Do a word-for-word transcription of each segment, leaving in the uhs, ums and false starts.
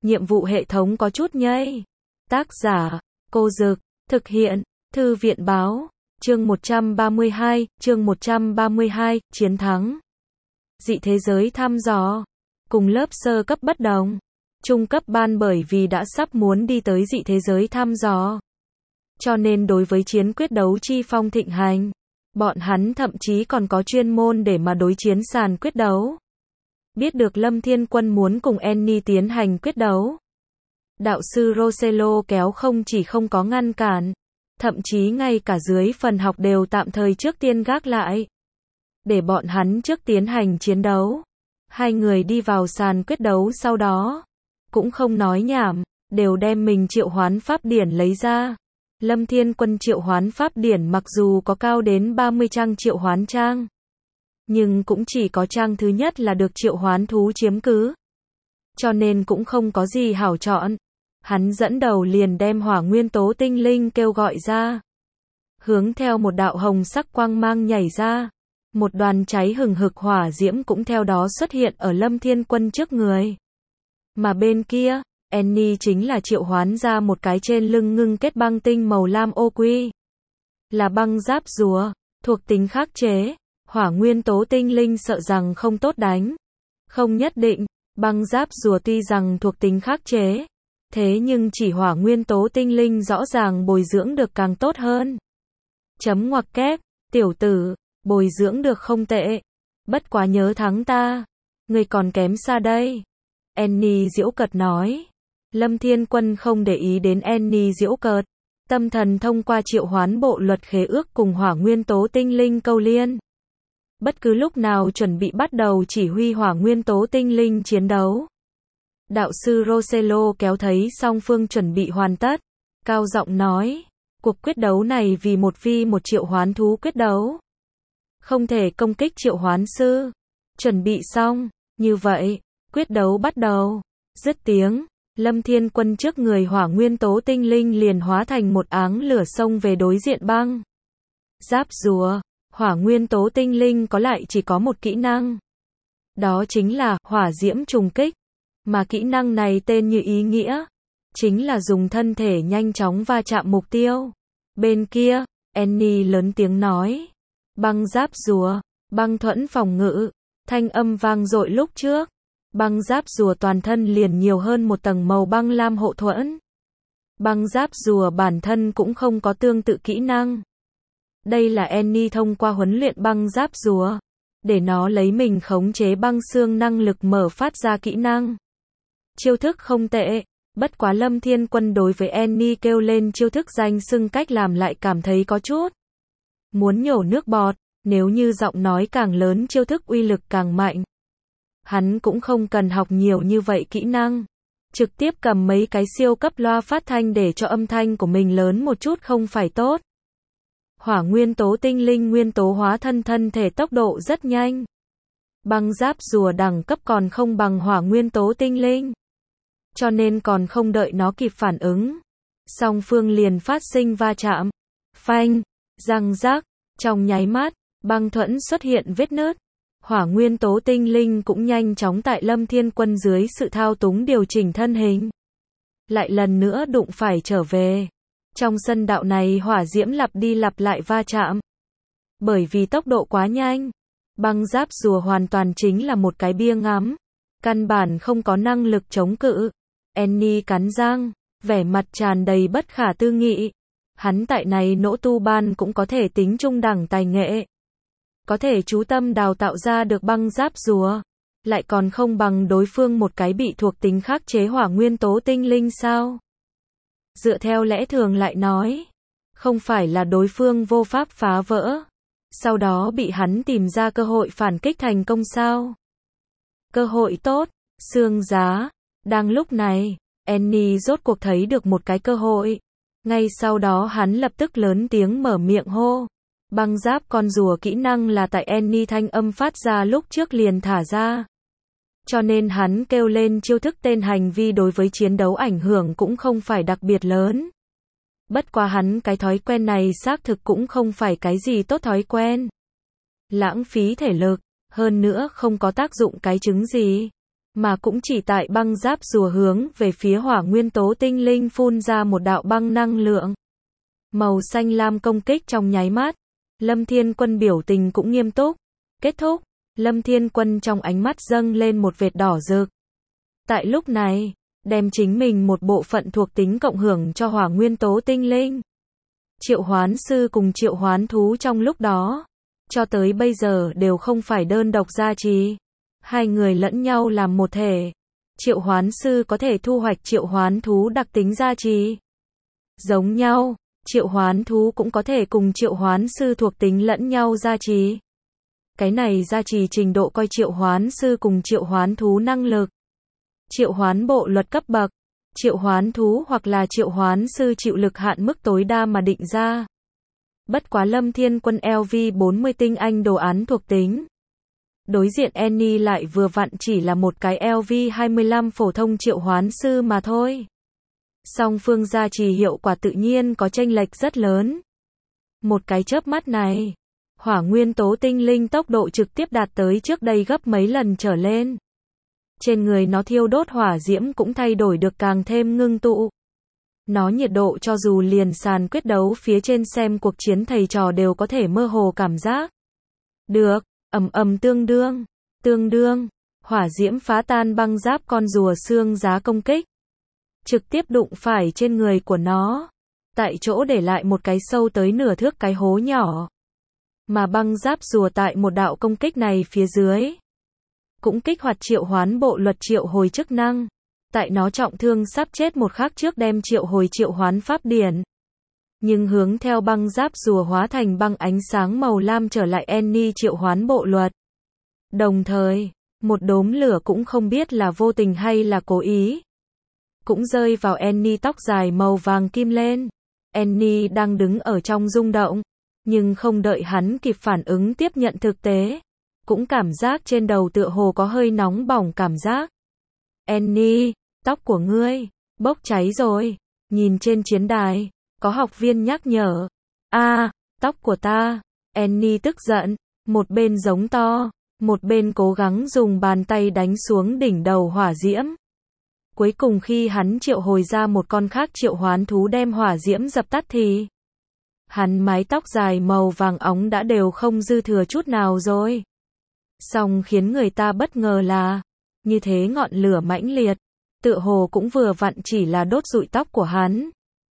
nhiệm vụ hệ thống có chút nhây. Tác giả, Cô Dực, thực hiện, Thư viện Báo, chương một trăm ba mươi hai, chương một trăm ba mươi hai, chiến thắng. Dị thế giới thăm dò, cùng lớp sơ cấp bất đồng. Trung cấp ban bởi vì đã sắp muốn đi tới dị thế giới thăm dò. Cho nên đối với chiến quyết đấu chi phong thịnh hành, bọn hắn thậm chí còn có chuyên môn để mà đối chiến sàn quyết đấu. Biết được Lâm Thiên Quân muốn cùng Annie tiến hành quyết đấu. Đạo sư Rosello kéo không chỉ không có ngăn cản, thậm chí ngay cả dưới phần học đều tạm thời trước tiên gác lại. Để bọn hắn trước tiến hành chiến đấu. Hai người đi vào sàn quyết đấu sau đó, cũng không nói nhảm, đều đem mình triệu hoán pháp điển lấy ra. Lâm Thiên Quân triệu hoán pháp điển mặc dù có cao đến ba mươi trang triệu hoán trang, nhưng cũng chỉ có trang thứ nhất là được triệu hoán thú chiếm cứ. Cho nên cũng không có gì hảo chọn. Hắn dẫn đầu liền đem hỏa nguyên tố tinh linh kêu gọi ra. Hướng theo một đạo hồng sắc quang mang nhảy ra. Một đoàn cháy hừng hực hỏa diễm cũng theo đó xuất hiện ở Lâm Thiên Quân trước người. Mà bên kia, Annie chính là triệu hoán ra một cái trên lưng ngưng kết băng tinh màu lam ô quy. Là băng giáp rùa, thuộc tính khắc chế. Hỏa nguyên tố tinh linh sợ rằng không tốt đánh. Không nhất định, băng giáp rùa tuy rằng thuộc tính khắc chế. Thế nhưng chỉ hỏa nguyên tố tinh linh rõ ràng bồi dưỡng được càng tốt hơn. Chấm ngoặc kép, tiểu tử, bồi dưỡng được không tệ. Bất quá nhớ thắng ta. Người còn kém xa đây. Annie giễu cợt nói. Lâm Thiên Quân không để ý đến Annie giễu cợt. Tâm thần thông qua triệu hoán bộ luật khế ước cùng hỏa nguyên tố tinh linh câu liên. Bất cứ lúc nào chuẩn bị bắt đầu chỉ huy hỏa nguyên tố tinh linh chiến đấu. Đạo sư Rosello kéo thấy song phương chuẩn bị hoàn tất. Cao giọng nói. Cuộc quyết đấu này vì một vi một triệu hoán thú quyết đấu. Không thể công kích triệu hoán sư. Chuẩn bị xong. Như vậy, quyết đấu bắt đầu. Dứt tiếng, Lâm Thiên Quân trước người hỏa nguyên tố tinh linh liền hóa thành một áng lửa xông về đối diện băng giáp rùa. Hỏa nguyên tố tinh linh có lại chỉ có một kỹ năng. Đó chính là hỏa diễm trùng kích. Mà kỹ năng này tên như ý nghĩa. Chính là dùng thân thể nhanh chóng va chạm mục tiêu. Bên kia, Annie lớn tiếng nói. Băng giáp rùa, băng thuẫn phòng ngự. Thanh âm vang dội lúc trước. Băng giáp rùa toàn thân liền nhiều hơn một tầng màu băng lam hộ thuẫn. Băng giáp rùa bản thân cũng không có tương tự kỹ năng. Đây là Annie thông qua huấn luyện băng giáp rùa. Để nó lấy mình khống chế băng xương năng lực mở phát ra kỹ năng. Chiêu thức không tệ. Bất quá Lâm Thiên Quân đối với Annie kêu lên chiêu thức danh xưng cách làm lại cảm thấy có chút muốn nhổ nước bọt. Nếu như giọng nói càng lớn chiêu thức uy lực càng mạnh. Hắn cũng không cần học nhiều như vậy kỹ năng. Trực tiếp cầm mấy cái siêu cấp loa phát thanh để cho âm thanh của mình lớn một chút không phải tốt. Hỏa nguyên tố tinh linh nguyên tố hóa thân thân thể tốc độ rất nhanh. Băng giáp rùa đẳng cấp còn không bằng hỏa nguyên tố tinh linh. Cho nên còn không đợi nó kịp phản ứng. Song phương liền phát sinh va chạm. Phanh, răng rác, trong nháy mắt, băng thuẫn xuất hiện vết nứt. Hỏa nguyên tố tinh linh cũng nhanh chóng tại Lâm Thiên Quân dưới sự thao túng điều chỉnh thân hình. Lại lần nữa đụng phải trở về. Trong sân đạo này hỏa diễm lặp đi lặp lại va chạm. Bởi vì tốc độ quá nhanh. Băng giáp rùa hoàn toàn chính là một cái bia ngắm. Căn bản không có năng lực chống cự. Annie cắn răng, vẻ mặt tràn đầy bất khả tư nghị. Hắn tại này nỗ tu ban cũng có thể tính trung đẳng tài nghệ. Có thể chú tâm đào tạo ra được băng giáp rùa. Lại còn không bằng đối phương một cái bị thuộc tính khắc chế hỏa nguyên tố tinh linh sao? Dựa theo lẽ thường lại nói. Không phải là đối phương vô pháp phá vỡ. Sau đó bị hắn tìm ra cơ hội phản kích thành công sao? Cơ hội tốt, xương giá. Đang lúc này, Annie rốt cuộc thấy được một cái cơ hội. Ngay sau đó hắn lập tức lớn tiếng mở miệng hô. Băng giáp con rùa kỹ năng là tại Annie thanh âm phát ra lúc trước liền thả ra. Cho nên hắn kêu lên chiêu thức tên hành vi đối với chiến đấu ảnh hưởng cũng không phải đặc biệt lớn. Bất quá hắn cái thói quen này xác thực cũng không phải cái gì tốt thói quen. Lãng phí thể lực, hơn nữa không có tác dụng cái chứng gì. mà cũng chỉ tại băng giáp rùa hướng về phía hỏa nguyên tố tinh linh phun ra một đạo băng năng lượng màu xanh lam công kích trong nháy mắt. Lâm Thiên Quân biểu tình cũng nghiêm túc. Kết thúc, Lâm Thiên Quân trong ánh mắt dâng lên một vệt đỏ rực. Tại lúc này, đem chính mình một bộ phận thuộc tính cộng hưởng cho hỏa nguyên tố tinh linh. Triệu hoán sư cùng triệu hoán thú trong lúc đó, cho tới bây giờ đều không phải đơn độc gia trì. Hai người lẫn nhau làm một thể. Triệu hoán sư có thể thu hoạch triệu hoán thú đặc tính gia trì. Giống nhau, triệu hoán thú cũng có thể cùng triệu hoán sư thuộc tính lẫn nhau gia trì. Cái này gia trì trình độ coi triệu hoán sư cùng triệu hoán thú năng lực. Triệu hoán bộ luật cấp bậc, triệu hoán thú hoặc là triệu hoán sư chịu lực hạn mức tối đa mà định ra. Bất quá Lâm Thiên Quân L V bốn mươi tinh anh đồ án thuộc tính. Đối diện Annie lại vừa vặn chỉ là một cái L V hai mươi lăm phổ thông triệu hoán sư mà thôi. Song phương gia trì hiệu quả tự nhiên có chênh lệch rất lớn. Một cái chớp mắt này, hỏa nguyên tố tinh linh tốc độ trực tiếp đạt tới trước đây gấp mấy lần trở lên. Trên người nó thiêu đốt hỏa diễm cũng thay đổi được càng thêm ngưng tụ. Nó nhiệt độ cho dù liền sàn quyết đấu phía trên xem cuộc chiến thầy trò đều có thể mơ hồ cảm giác. Được, ầm ầm tương đương, tương đương, hỏa diễm phá tan băng giáp con rùa xương giá công kích. Trực tiếp đụng phải trên người của nó. Tại chỗ để lại một cái sâu tới nửa thước cái hố nhỏ. Mà băng giáp rùa tại một đạo công kích này phía dưới. Cũng kích hoạt triệu hoán bộ luật triệu hồi chức năng. Tại nó trọng thương sắp chết một khắc trước đem triệu hồi triệu hoán pháp điển. Nhưng hướng theo băng giáp rùa hóa thành băng ánh sáng màu lam trở lại Annie triệu hoán bộ luật. Đồng thời, một đốm lửa cũng không biết là vô tình hay là cố ý. Cũng rơi vào Annie tóc dài màu vàng kim lên. Annie đang đứng ở trong rung động. Nhưng không đợi hắn kịp phản ứng tiếp nhận thực tế. Cũng cảm giác trên đầu tựa hồ có hơi nóng bỏng cảm giác. Annie, tóc của ngươi, bốc cháy rồi. Nhìn trên chiến đài, có học viên nhắc nhở. A, tóc của ta. Annie tức giận, một bên giống to, một bên cố gắng dùng bàn tay đánh xuống đỉnh đầu hỏa diễm. Cuối cùng khi hắn triệu hồi ra một con khác triệu hoán thú đem hỏa diễm dập tắt thì hắn mái tóc dài màu vàng óng đã đều không dư thừa chút nào rồi. Song khiến người ta bất ngờ là, như thế ngọn lửa mãnh liệt, tựa hồ cũng vừa vặn chỉ là đốt rụi tóc của hắn,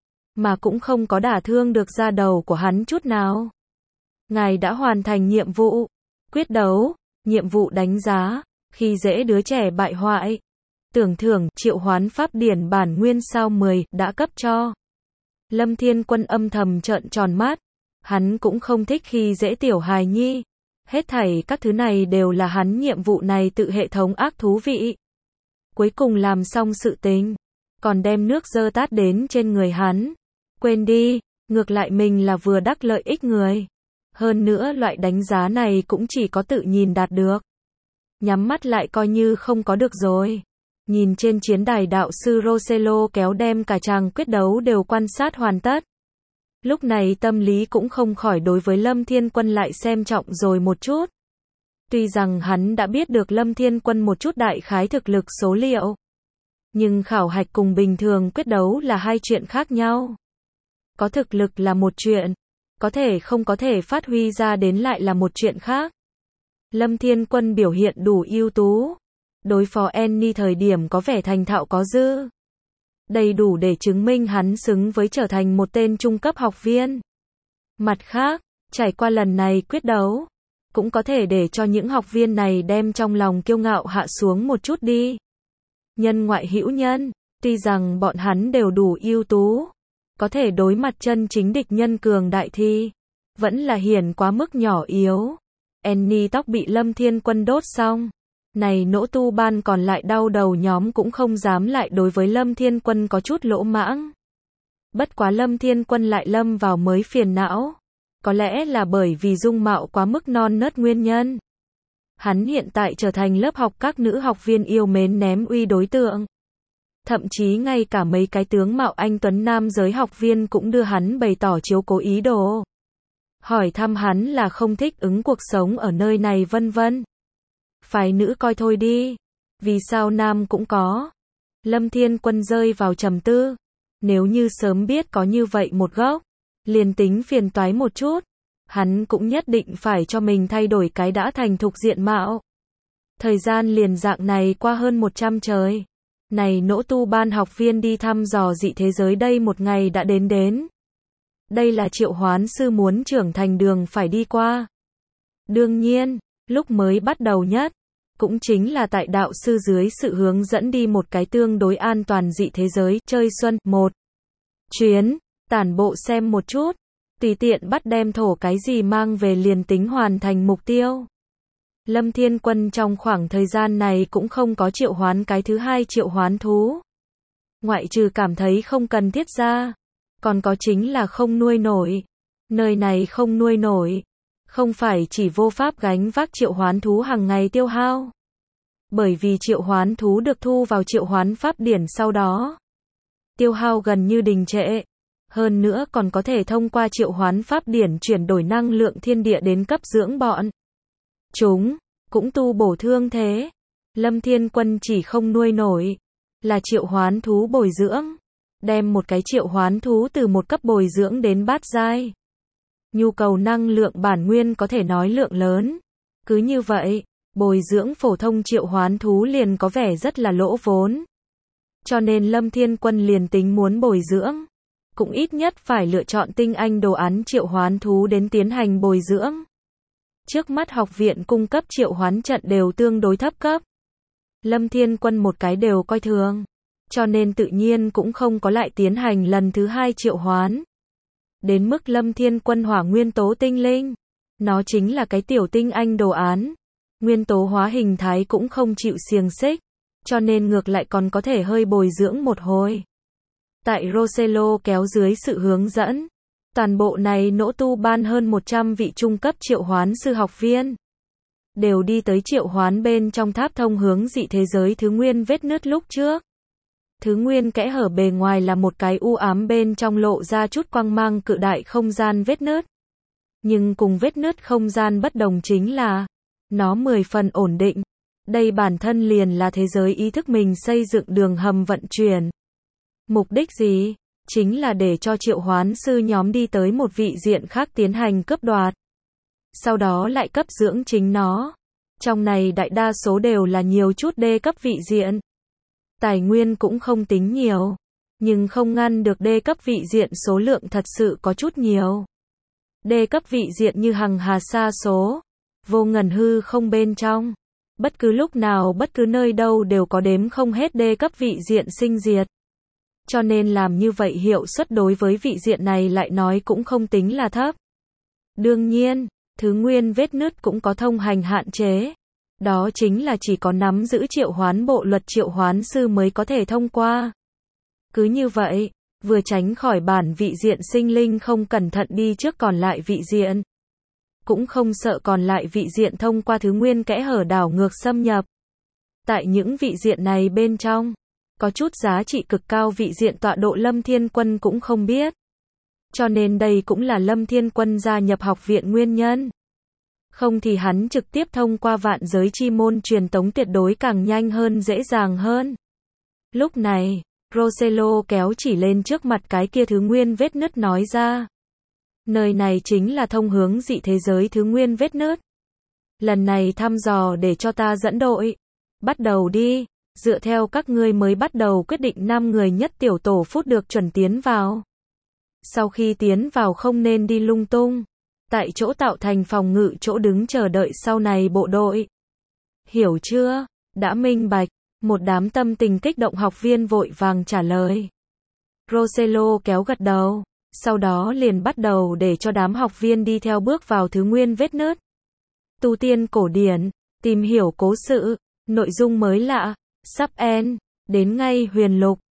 mà cũng không có đả thương được da đầu của hắn chút nào. Ngài đã hoàn thành nhiệm vụ, quyết đấu, nhiệm vụ đánh giá, khi dễ đứa trẻ bại hoại. Tưởng thưởng, triệu hoán pháp điển bản nguyên sao mười, đã cấp cho. Lâm Thiên Quân âm thầm trợn tròn mắt. Hắn cũng không thích khi dễ tiểu hài nhi. Hết thảy các thứ này đều là hắn nhiệm vụ này tự hệ thống ác thú vị. Cuối cùng làm xong sự tình. Còn đem nước dơ tát đến trên người hắn. Quên đi, ngược lại mình là vừa đắc lợi ích người. Hơn nữa loại đánh giá này cũng chỉ có tự nhìn đạt được. Nhắm mắt lại coi như không có được rồi. Nhìn trên chiến đài đạo sư Rosello kéo đem cả chàng quyết đấu đều quan sát hoàn tất. Lúc này tâm lý cũng không khỏi đối với Lâm Thiên Quân lại xem trọng rồi một chút. Tuy rằng hắn đã biết được Lâm Thiên Quân một chút đại khái thực lực số liệu. Nhưng khảo hạch cùng bình thường quyết đấu là hai chuyện khác nhau. Có thực lực là một chuyện. Có thể không có thể phát huy ra đến lại là một chuyện khác. Lâm Thiên Quân biểu hiện đủ ưu tú. Đối phó Annie thời điểm có vẻ thành thạo có dư. Đầy đủ để chứng minh hắn xứng với trở thành một tên trung cấp học viên. Mặt khác, trải qua lần này quyết đấu, cũng có thể để cho những học viên này đem trong lòng kiêu ngạo hạ xuống một chút đi. Nhân ngoại hữu nhân, tuy rằng bọn hắn đều đủ ưu tú, có thể đối mặt chân chính địch nhân cường đại thi, vẫn là hiển quá mức nhỏ yếu. Annie tóc bị Lâm Thiên Quân đốt xong. Này nỗ tu ban còn lại đau đầu nhóm cũng không dám lại đối với Lâm Thiên Quân có chút lỗ mãng. Bất quá Lâm Thiên Quân lại lâm vào mới phiền não. Có lẽ là bởi vì dung mạo quá mức non nớt nguyên nhân. Hắn hiện tại trở thành lớp học các nữ học viên yêu mến ném uy đối tượng. Thậm chí ngay cả mấy cái tướng mạo anh tuấn nam giới học viên cũng đưa hắn bày tỏ chiếu cố ý đồ. Hỏi thăm hắn là không thích ứng cuộc sống ở nơi này vân vân. Phái nữ coi thôi đi. Vì sao nam cũng có? Lâm Thiên Quân rơi vào trầm tư. Nếu như sớm biết có như vậy một gốc, liền tính phiền toái một chút, hắn cũng nhất định phải cho mình thay đổi cái đã thành thục diện mạo. Thời gian liền dạng này qua hơn một trăm trời. Này nỗ tu ban học viên đi thăm dò dị thế giới đây một ngày đã đến đến. Đây là triệu hoán sư muốn trưởng thành đường phải đi qua. Đương nhiên, lúc mới bắt đầu nhất, cũng chính là tại đạo sư dưới sự hướng dẫn đi một cái tương đối an toàn dị thế giới, chơi xuân, một chuyến, tản bộ xem một chút, tùy tiện bắt đem thổ cái gì mang về liền tính hoàn thành mục tiêu. Lâm Thiên Quân trong khoảng thời gian này cũng không có triệu hoán cái thứ hai triệu hoán thú. Ngoại trừ cảm thấy không cần thiết ra, còn có chính là không nuôi nổi. Nơi này không nuôi nổi, không phải chỉ vô pháp gánh vác triệu hoán thú hàng ngày tiêu hao. Bởi vì triệu hoán thú được thu vào triệu hoán pháp điển sau đó, tiêu hao gần như đình trệ. Hơn nữa còn có thể thông qua triệu hoán pháp điển chuyển đổi năng lượng thiên địa đến cấp dưỡng bọn chúng, cũng tu bổ thương thế. Lâm Thiên Quân chỉ không nuôi nổi, là triệu hoán thú bồi dưỡng. Đem một cái triệu hoán thú từ một cấp bồi dưỡng đến bát giai. Nhu cầu năng lượng bản nguyên có thể nói lượng lớn. Cứ như vậy, bồi dưỡng phổ thông triệu hoán thú liền có vẻ rất là lỗ vốn. Cho nên Lâm Thiên Quân liền tính muốn bồi dưỡng, cũng ít nhất phải lựa chọn tinh anh đồ án triệu hoán thú đến tiến hành bồi dưỡng. Trước mắt học viện cung cấp triệu hoán trận đều tương đối thấp cấp. Lâm Thiên Quân một cái đều coi thường, cho nên tự nhiên cũng không có lại tiến hành lần thứ hai triệu hoán. Đến mức Lâm Thiên Quân hỏa nguyên tố tinh linh, nó chính là cái tiểu tinh anh đồ án. Nguyên tố hóa hình thái cũng không chịu xiềng xích, cho nên ngược lại còn có thể hơi bồi dưỡng một hồi. Tại Rosello kéo dưới sự hướng dẫn, toàn bộ này nỗ tu ban hơn một trăm vị trung cấp triệu hoán sư học viên đều đi tới triệu hoán bên trong tháp thông hướng dị thế giới thứ nguyên vết nứt lúc trước. Thứ nguyên kẽ hở bề ngoài là một cái u ám bên trong lộ ra chút quang mang cự đại không gian vết nứt. Nhưng cùng vết nứt không gian bất đồng chính là, nó mười phần ổn định. Đây bản thân liền là thế giới ý thức mình xây dựng đường hầm vận chuyển. Mục đích gì? Chính là để cho triệu hoán sư nhóm đi tới một vị diện khác tiến hành cướp đoạt. Sau đó lại cấp dưỡng chính nó. Trong này đại đa số đều là nhiều chút đê cấp vị diện. Tài nguyên cũng không tính nhiều, nhưng không ngăn được đê cấp vị diện số lượng thật sự có chút nhiều. Đê cấp vị diện như hằng hà sa số, vô ngần hư không bên trong. Bất cứ lúc nào bất cứ nơi đâu đều có đếm không hết đê cấp vị diện sinh diệt. Cho nên làm như vậy hiệu suất đối với vị diện này lại nói cũng không tính là thấp. Đương nhiên, thứ nguyên vết nứt cũng có thông hành hạn chế. Đó chính là chỉ có nắm giữ triệu hoán bộ luật triệu hoán sư mới có thể thông qua. Cứ như vậy, vừa tránh khỏi bản vị diện sinh linh không cẩn thận đi trước còn lại vị diện. Cũng không sợ còn lại vị diện thông qua thứ nguyên kẽ hở đảo ngược xâm nhập. Tại những vị diện này bên trong, có chút giá trị cực cao vị diện tọa độ Lâm Thiên Quân cũng không biết. Cho nên đây cũng là Lâm Thiên Quân gia nhập học viện nguyên nhân. Không thì hắn trực tiếp thông qua vạn giới chi môn truyền tống tuyệt đối càng nhanh hơn dễ dàng hơn. Lúc này, Rosello kéo chỉ lên trước mặt cái kia thứ nguyên vết nứt nói ra. Nơi này chính là thông hướng dị thế giới thứ nguyên vết nứt. Lần này thăm dò để cho ta dẫn đội. Bắt đầu đi, dựa theo các ngươi mới bắt đầu quyết định năm người nhất tiểu tổ phút được chuẩn tiến vào. Sau khi tiến vào không nên đi lung tung. Tại chỗ tạo thành phòng ngự chỗ đứng chờ đợi sau này bộ đội. Hiểu chưa? Đã minh bạch. Một đám tâm tình kích động học viên vội vàng trả lời. Rosello kéo gật đầu. Sau đó liền bắt đầu để cho đám học viên đi theo bước vào thứ nguyên vết nứt. Tu tiên cổ điển, tìm hiểu cố sự, nội dung mới lạ, sắp end, đến ngay huyền lục.